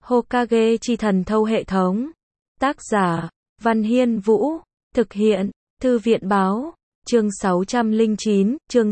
Hokage chi thần thâu hệ thống. Tác giả, Văn Hiên Vũ. Thực hiện, Thư viện báo. Chương 609, chương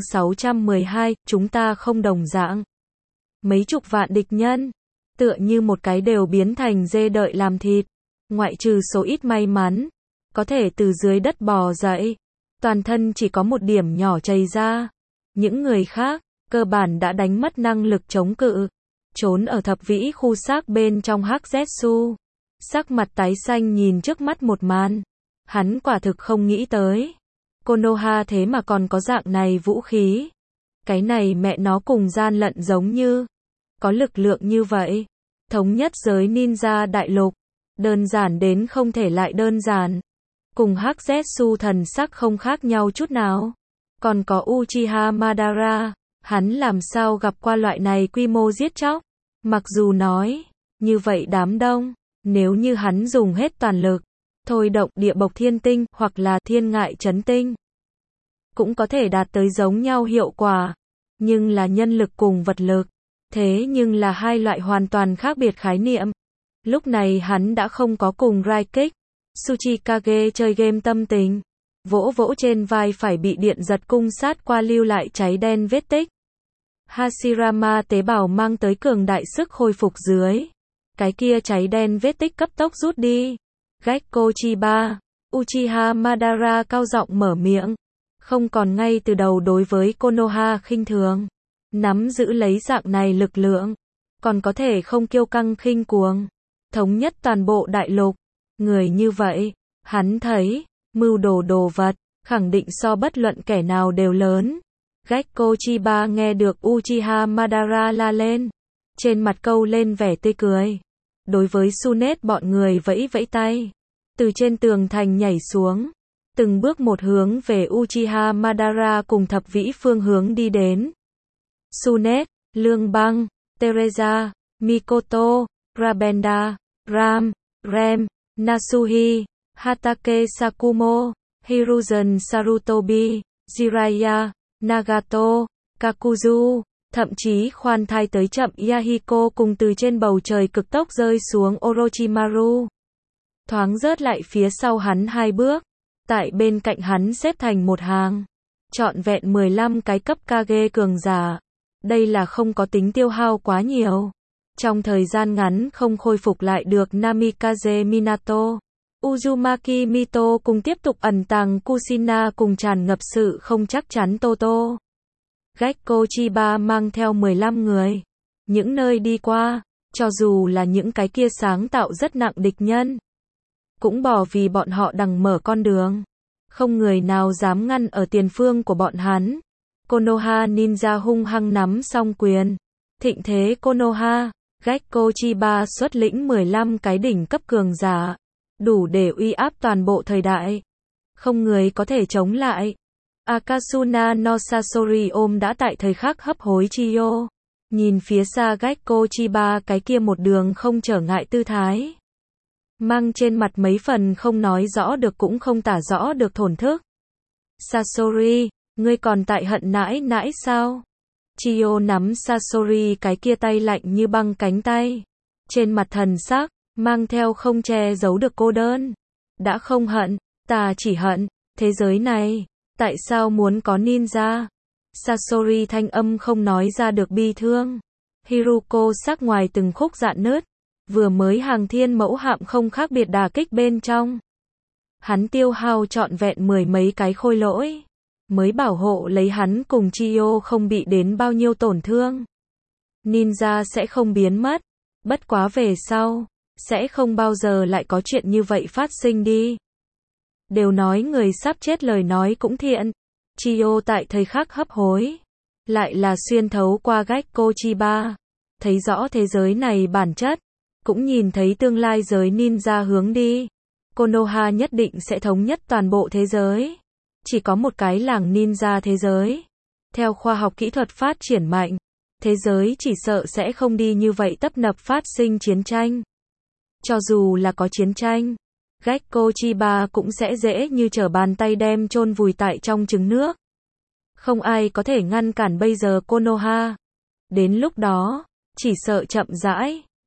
612, chúng ta không đồng dạng. Mấy chục vạn địch nhân, tựa như một cái đều biến thành dê đợi làm thịt. Ngoại trừ số ít may mắn, có thể từ dưới đất bò dậy. Toàn thân chỉ có một điểm nhỏ chảy ra. Những người khác, cơ bản đã đánh mất năng lực chống cự. Trốn ở thập vĩ khu xác bên trong hắc Zetsu. Sắc mặt tái xanh nhìn trước mắt một màn. Hắn quả thực không nghĩ tới. Konoha thế mà còn có dạng này vũ khí. Cái này mẹ nó cùng gian lận giống như. Có lực lượng như vậy. Thống nhất giới ninja đại lục. Đơn giản đến không thể lại đơn giản. Cùng hắc Zetsu thần sắc không khác nhau chút nào. Còn có Uchiha Madara. Hắn làm sao gặp qua loại này quy mô giết chóc. Mặc dù nói, như vậy đám đông, nếu như hắn dùng hết toàn lực, thôi động địa bộc thiên tinh, hoặc là thiên ngại chấn tinh, cũng có thể đạt tới giống nhau hiệu quả. Nhưng là nhân lực cùng vật lực, thế nhưng là hai loại hoàn toàn khác biệt khái niệm. Lúc này hắn đã không có cùng Raikage, Tsuchikage chơi game tâm tình. Vỗ vỗ trên vai phải bị điện giật cung sát qua lưu lại cháy đen vết tích. Hashirama tế bào mang tới cường đại sức hồi phục dưới. Cái kia cháy đen vết tích cấp tốc rút đi. Gekko Chiba, Uchiha Madara cao giọng mở miệng. Không còn ngay từ đầu đối với Konoha khinh thường. Nắm giữ lấy dạng này lực lượng. Còn có thể không kiêu căng khinh cuồng. Thống nhất toàn bộ đại lục. Người như vậy, hắn thấy, mưu đồ đồ vật, khẳng định so bất luận kẻ nào đều lớn. Gekko Chiba nghe được Uchiha Madara la lên. Trên mặt câu lên vẻ tươi cười. Đối với Tsunade bọn người vẫy vẫy tay. Từ trên tường thành nhảy xuống. Từng bước một hướng về Uchiha Madara cùng thập vĩ phương hướng đi đến. Tsunade, Lương Băng, Teresa, Mikoto, Rabenda, Ram, Rem, Nasuhi, Hatake Sakumo, Hiruzen Sarutobi, Jiraiya, Nagato, Kakuzu, thậm chí khoan thai tới chậm Yahiko cùng từ trên bầu trời cực tốc rơi xuống Orochimaru. Thoáng rớt lại phía sau hắn 2 bước. Tại bên cạnh hắn xếp thành một hàng. Trọn vẹn 15 cái cấp Kage cường giả. Đây là không có tính tiêu hao quá nhiều. Trong thời gian ngắn không khôi phục lại được Namikaze Minato. Uzumaki Mito cùng tiếp tục ẩn tàng Kushina cùng tràn ngập sự không chắc chắn Toto. Gekko Chiba mang theo 15 người. Những nơi đi qua, cho dù là những cái kia sáng tạo rất nặng địch nhân, cũng bỏ vì bọn họ đằng mở con đường. Không người nào dám ngăn ở tiền phương của bọn hắn. Konoha Ninja hung hăng nắm song quyền. Thịnh thế Konoha, Gekko Chiba xuất lĩnh 15 cái đỉnh cấp cường giả. Đủ để uy áp toàn bộ thời đại. Không người có thể chống lại. Akasuna no Sasori ôm đã tại thời khắc hấp hối Chiyo. Nhìn phía xa Gekko Chiba cái kia một đường không trở ngại tư thái. Mang trên mặt mấy phần không nói rõ được cũng không tả rõ được thổn thức. Sasori, ngươi còn tại hận nãi nãi sao? Chiyo nắm Sasori cái kia tay lạnh như băng cánh tay. Trên mặt thần sắc, mang theo không che giấu được cô đơn. Đã không hận, ta chỉ hận, thế giới này, tại sao muốn có ninja? Sasori thanh âm không nói ra được bi thương. Hiruko sắc ngoài từng khúc rạn nứt. Vừa mới hàng thiên mẫu hạm không khác biệt đả kích bên trong. Hắn tiêu hao trọn vẹn 10 mấy cái khôi lỗi. Mới bảo hộ lấy hắn cùng Chiyo không bị đến bao nhiêu tổn thương. Ninja sẽ không biến mất. Bất quá về sau, sẽ không bao giờ lại có chuyện như vậy phát sinh đi. Đều nói người sắp chết lời nói cũng thiện. Chiyo tại thời khắc hấp hối. Lại là xuyên thấu qua Gekko Chiba. Thấy rõ thế giới này bản chất. Cũng nhìn thấy tương lai giới ninja hướng đi. Konoha nhất định sẽ thống nhất toàn bộ thế giới. Chỉ có một cái làng ninja thế giới. Theo khoa học kỹ thuật phát triển mạnh, thế giới chỉ sợ sẽ không đi như vậy tấp nập phát sinh chiến tranh. Cho dù là có chiến tranh, Gekko Chiba cũng sẽ dễ như trở bàn tay đem chôn vùi tại trong trứng nước. Không ai có thể ngăn cản bây giờ Konoha. Đến lúc đó, chỉ sợ chậm rãi,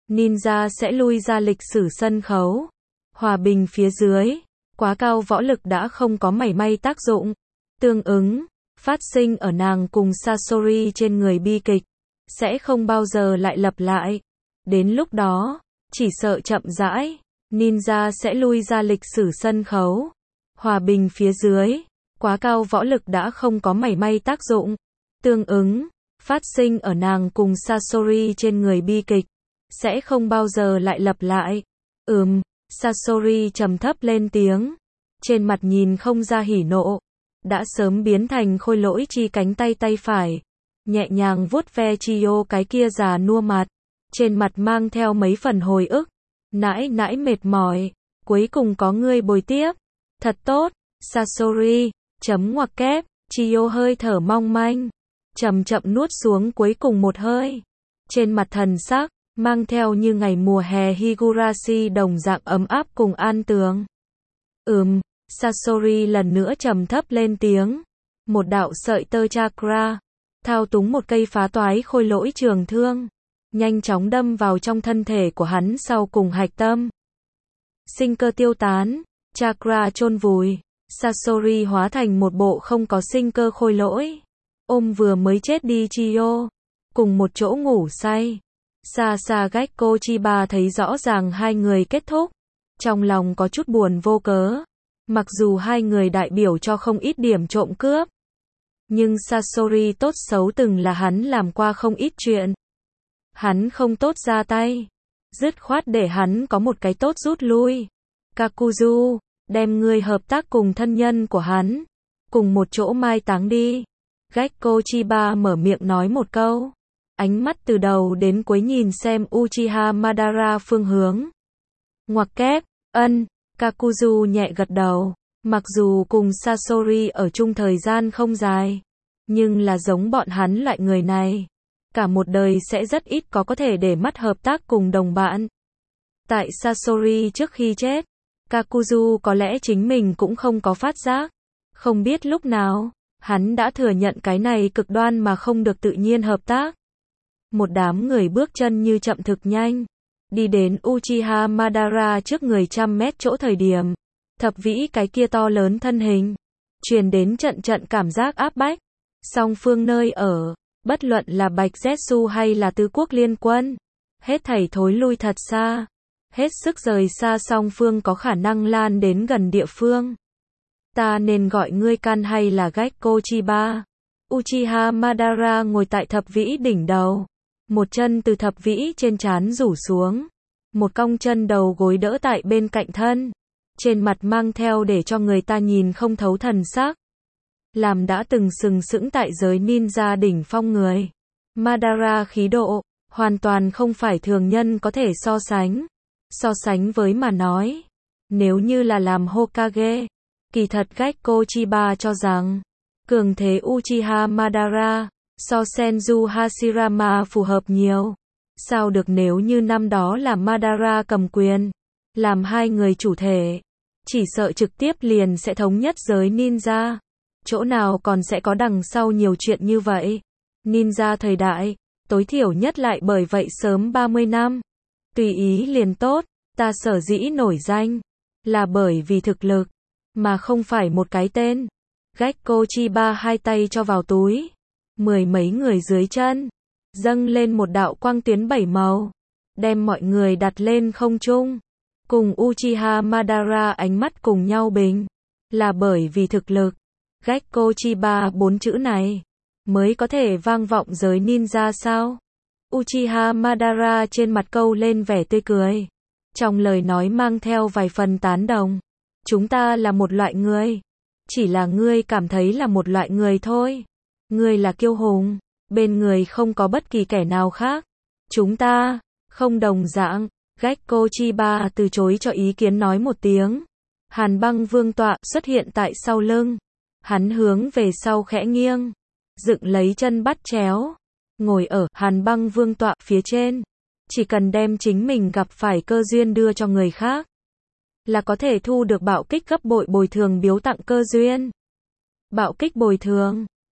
ninja sẽ lui ra lịch sử sân khấu. Hòa bình phía dưới, quá cao võ lực đã không có mảy may tác dụng. Tương ứng, phát sinh ở nàng cùng Sasori trên người bi kịch, sẽ không bao giờ lại lặp lại. Đến lúc đó, chỉ sợ chậm rãi, ninja sẽ lui ra lịch sử sân khấu. Hòa bình phía dưới, quá cao võ lực đã không có mảy may tác dụng. Tương ứng, phát sinh ở nàng cùng Sasori trên người bi kịch, sẽ không bao giờ lại lặp lại. Sasori trầm thấp lên tiếng, trên mặt nhìn không ra hỉ nộ, đã sớm biến thành khôi lỗi chi cánh tay phải, nhẹ nhàng vuốt ve Chiyo cái kia già nua mặt, trên mặt mang theo mấy phần hồi ức, nãi nãi mệt mỏi, cuối cùng có ngươi bồi tiếp, thật tốt, Sasori, ngoặc kép, Chiyo hơi thở mong manh, chậm chậm nuốt xuống cuối cùng một hơi, trên mặt thần sắc, mang theo như ngày mùa hè Higurashi đồng dạng ấm áp cùng an tường. Sasori lần nữa trầm thấp lên tiếng, một đạo sợi tơ chakra, thao túng một cây phá toái khôi lỗi trường thương, nhanh chóng đâm vào trong thân thể của hắn sau cùng hạch tâm. Sinh cơ tiêu tán, chakra chôn vùi, Sasori hóa thành một bộ không có sinh cơ khôi lỗi, ôm vừa mới chết đi Chiyo, cùng một chỗ ngủ say. Sasagekko Chiba thấy rõ ràng hai người kết thúc, trong lòng có chút buồn vô cớ. Mặc dù hai người đại biểu cho không ít điểm trộm cướp, nhưng Sasori tốt xấu từng là hắn làm qua không ít chuyện. Hắn không tốt ra tay, dứt khoát để hắn có một cái tốt rút lui. Kakuzu, đem người hợp tác cùng thân nhân của hắn, cùng một chỗ mai táng đi. Gekko Chiba mở miệng nói một câu, ánh mắt từ đầu đến cuối nhìn xem Uchiha Madara phương hướng. Ngoặc kép, Kakuzu nhẹ gật đầu, mặc dù cùng Sasori ở chung thời gian không dài, nhưng là giống bọn hắn loại người này, cả một đời sẽ rất ít có thể để mắt hợp tác cùng đồng bạn. Tại Sasori trước khi chết, Kakuzu có lẽ chính mình cũng không có phát giác, không biết lúc nào, hắn đã thừa nhận cái này cực đoan mà không được tự nhiên hợp tác. Một đám người bước chân như chậm thực nhanh, đi đến Uchiha Madara trước người 100 mét chỗ thời điểm, thập vĩ cái kia to lớn thân hình, truyền đến trận trận cảm giác áp bách. Song phương nơi ở, bất luận là Bạch Zetsu hay là Tứ Quốc Liên Quân, hết thảy thối lui thật xa, hết sức rời xa song phương có khả năng lan đến gần địa phương. Ta nên gọi ngươi Kan hay là Gekko Chiba? Uchiha Madara ngồi tại thập vĩ đỉnh đầu, một chân từ thập vĩ trên trán rủ xuống, một cong chân đầu gối đỡ tại bên cạnh thân, trên mặt mang theo để cho người ta nhìn không thấu thần sắc. Làm đã từng sừng sững tại giới ninja đỉnh phong người, Madara khí độ, hoàn toàn không phải thường nhân có thể so sánh. So sánh với mà nói, nếu như là làm Hokage, kỳ thật Gekko Chiba cho rằng, cường thế Uchiha Madara, so Senju Hashirama phù hợp nhiều. Sao được nếu như năm đó là Madara cầm quyền, làm hai người chủ thể, chỉ sợ trực tiếp liền sẽ thống nhất giới ninja. Chỗ nào còn sẽ có đằng sau nhiều chuyện như vậy. Ninja thời đại, tối thiểu nhất lại bởi vậy sớm 30 năm. Tùy ý liền tốt, ta sở dĩ nổi danh, là bởi vì thực lực, mà không phải một cái tên. Gekko Chiba hai tay cho vào túi, mười mấy người dưới chân, dâng lên một đạo quang tuyến 7 màu, đem mọi người đặt lên không trung. Cùng Uchiha Madara ánh mắt cùng nhau bình, là bởi vì thực lực. Gekko Chiba 4 chữ này, mới có thể vang vọng giới ninja sao? Uchiha Madara trên mặt câu lên vẻ tươi cười, trong lời nói mang theo vài phần tán đồng. Chúng ta là một loại người, chỉ là ngươi cảm thấy là một loại người thôi. Ngươi là kiêu hùng, bên người không có bất kỳ kẻ nào khác. Chúng ta, không đồng dạng. Gekko Chiba từ chối cho ý kiến nói một tiếng. Hàn Băng Vương tọa xuất hiện tại sau lưng. Hắn hướng về sau khẽ nghiêng, dựng lấy chân bắt chéo, ngồi ở Hàn Băng Vương tọa phía trên. Chỉ cần đem chính mình gặp phải cơ duyên đưa cho người khác, là có thể thu được bạo kích gấp bội bồi thường biếu tặng cơ duyên. Bạo kích bồi thường,